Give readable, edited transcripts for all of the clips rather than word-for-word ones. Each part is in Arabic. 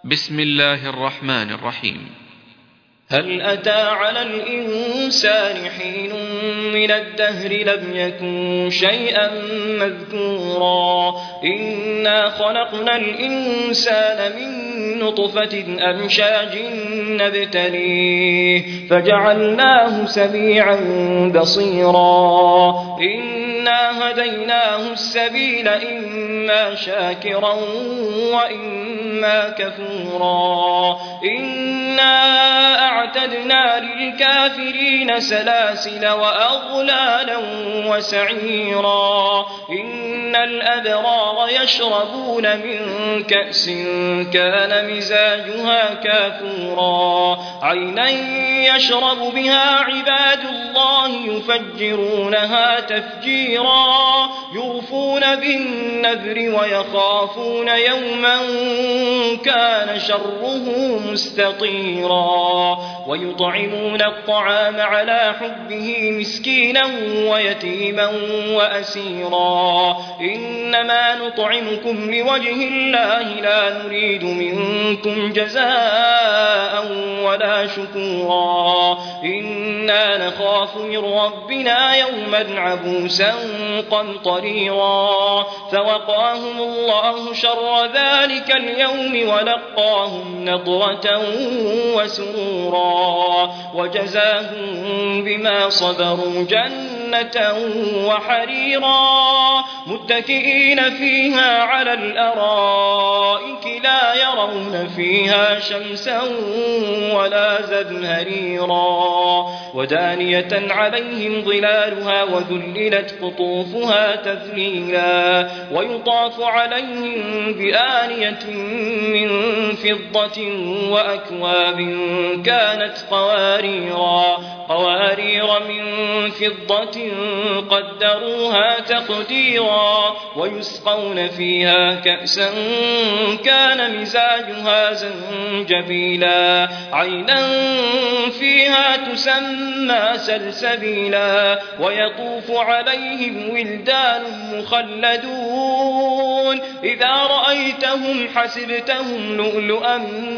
بسم الله الرحمن الرحيم. هل أتى على الإنسان حين من الدهر لم يكن شيئا مذكورا إنا خلقنا الإنسان من نطفة أمشاج نبتليه فجعلناه سميعا بصيرا إنا هديناه السبيل إما شاكرا وإما كفورا إنا أعتدنا للكافرين سلاسل وأغلالا وسعيرا إن الأبرار يشربون من كأس كان مزاجها كافورا عينا يشرب بها عباد الله يفجرونها تفجيرا يوفون بالنذر ويخافون يوما كان شره مستطيرا ويطعمون الطعام على حبه مسكينا ويتيما وأسيرا إنما نطعمكم لوجه الله لا نريد منكم جزاء ولا شكورا إنا نخاف من ربنا يوما عبوسا قمطريرا فوقاهم الله شر ذلك اليوم ولقاهم نضرة وسرورا وجزاهم بما صبروا جنة وحريرا متكئين فيها على الأرائك لا يرون فيها شمسا ولا زمهريرا ودانية عليهم ظلالها وذللت قطوفها تذليلا ويطاف عليهم بآنية من فضة وأكواب كانت قوارير من فضة قدروها تقديرا ويسقون فيها كأسا كان مزاجها زنجبيلا عينا فيها تسمى سلسبيلا ويطوف عليهم ولدان مخلدون إذا رأيتهم حسبتهم لؤلؤا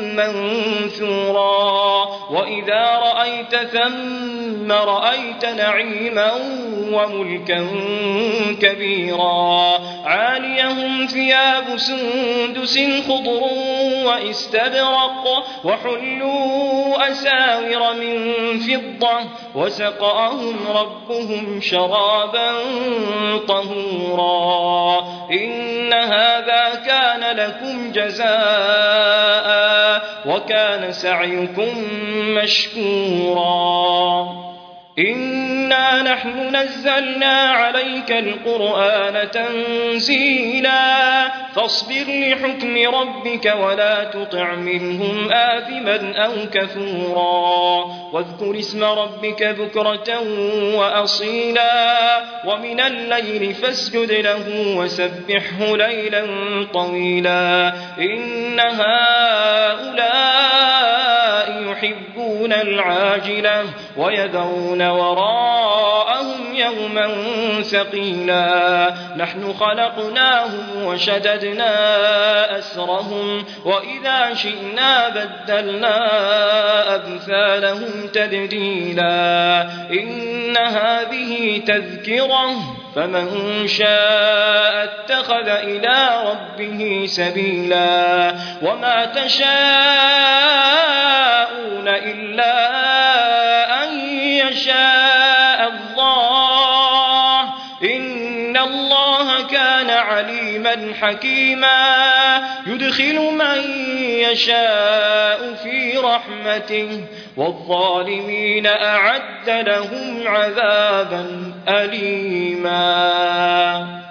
منثورا وإذا رأيت ثم رأيت نعيما وملكا كبيرا عاليهم ثياب سندس خضر واستبرق وحلوا أساور من فضة وسقاهم ربهم شرابا طهورا إن هذا كان لكم جزاء وكان سعيكم مشكورا إنا نحن نزلنا عليك القرآن تنزيلا فاصبر لحكم ربك ولا تطع منهم آثما أو كفورا واذكر اسم ربك بكرة وأصيلا ومن الليل فاسجد له وسبحه ليلا طويلا إن هؤلاء يحبون العاجلة ويذرون وراءهم يوما ثقيلا نحن خلقناهم وشددنا أسرهم وإذا شئنا بدلنا أمثالهم تبديلا إن هذه تذكرة فمن شاء اتخذ إلى ربه سبيلا وما تشاءون إلا أن يشاء الله إن الله كان عليما حكيما يدخل من يشاء في رحمته والظالمين أعد لهم عذابا أليما.